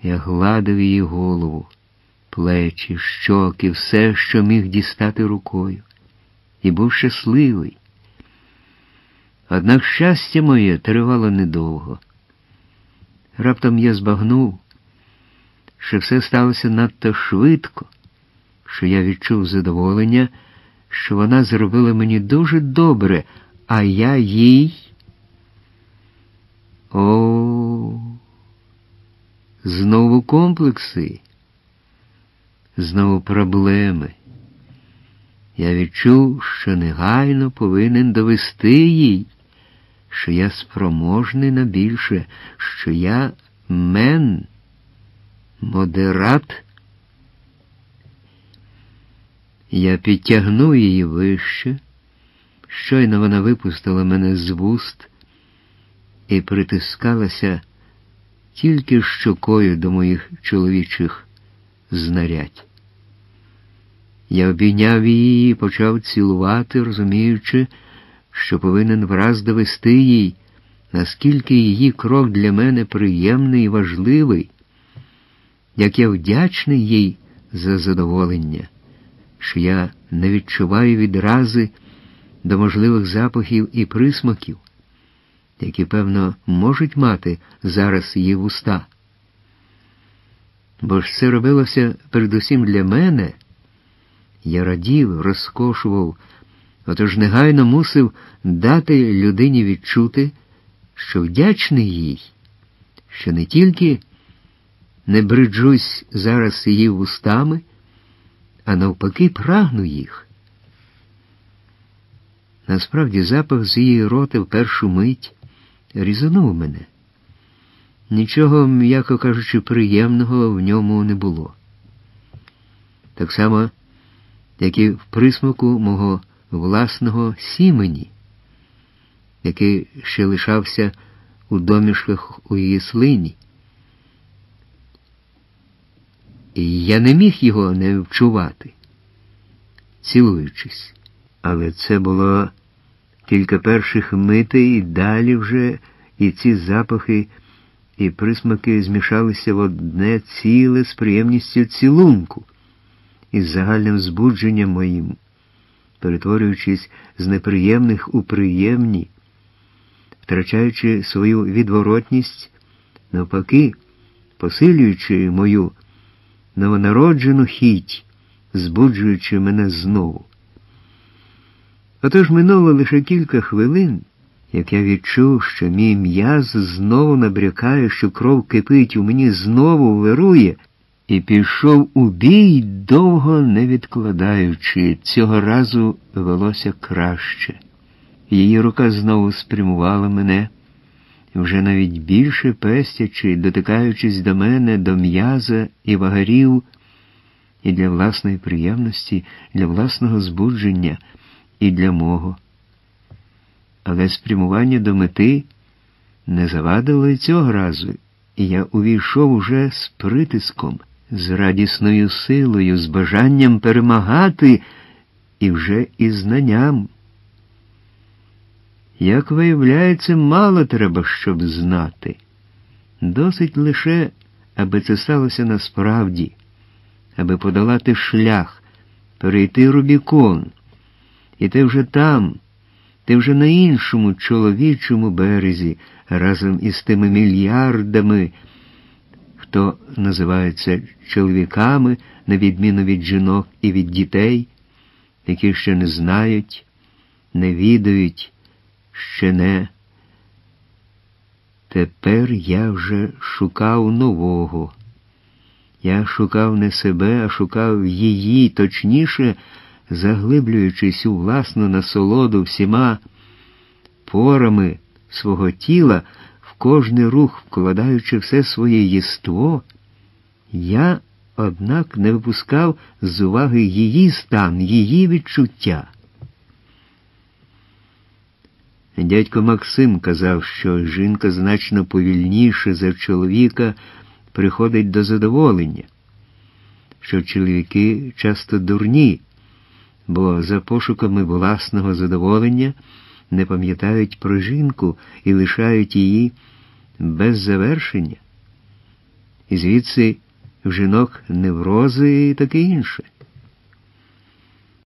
Я гладив її голову, плечі, щоки, все, що міг дістати рукою. І був щасливий. Однак щастя моє тривало недовго. Раптом я збагнув, що все сталося надто швидко, що я відчув задоволення, що вона зробила мені дуже добре, а я їй... Знову комплекси, знову проблеми. Я відчув, що негайно повинен довести їй, що я спроможний на більше, що я модерат. Я підтягнув її вище, щойно вона випустила мене з вуст і притискалася тільки щокою до моїх чоловічих знарядь. Я обійняв її і почав цілувати, розуміючи, що повинен враз довести їй, наскільки її крок для мене приємний і важливий, як я вдячний їй за задоволення, що я не відчуваю відрази до можливих запахів і присмаків, які, певно, можуть мати зараз її вуста. Бо ж це робилося передусім для мене. Я радів, розкошував, отож негайно мусив дати людині відчути, що вдячний їй, що не тільки не бриджусь зараз її вустами, а навпаки прагну їх. Насправді запах з її рота в першу мить різанув мене. Нічого, м'яко кажучи, приємного в ньому не було. Так само, як і в присмаку мого власного сімені, який ще лишався у домішках у її слині. І я не міг його не вчувати, цілуючись. Але це було кілька перших митей, і далі вже і ці запахи, і присмаки змішалися в одне ціле з приємністю цілунку, із загальним збудженням моїм, перетворюючись з неприємних у приємні, втрачаючи свою відворотність, навпаки, посилюючи мою новонароджену хіть, збуджуючи мене знову. Отож минуло лише кілька хвилин, як я відчув, що мій м'яз знову набрякає, що кров кипить у мені, знову вирує, і пішов у бій, довго не відкладаючи. Цього разу велося краще. Її рука знову спрямувала мене, вже навіть більше пестячи, дотикаючись до мене, до м'яза і вагарів, і для власної приємності, для власного збудження, і для мого. Але спрямування до мети не завадило і цього разу, і я увійшов уже з притиском, з радісною силою, з бажанням перемагати і вже із знанням. Як виявляється, мало треба, щоб знати. Досить лише, аби це сталося насправді, аби подолати шлях, перейти Рубікон. І ти вже там, ти вже на іншому чоловічому березі, разом із тими мільярдами, хто називаються чоловіками, на відміну від жінок і від дітей, які ще не знають, не відають, ще не. Тепер я вже шукав нового. Я шукав не себе, а шукав її, точніше, заглиблюючись у власну насолоду всіма порами свого тіла, в кожний рух вкладаючи все своє єство, я, однак, не випускав з уваги її стан, її відчуття. Дядько Максим казав, що жінка значно повільніше за чоловіка приходить до задоволення, що чоловіки часто дурні, бо за пошуками власного задоволення не пам'ятають про жінку і лишають її без завершення. і звідси в жінок неврози і таке інше.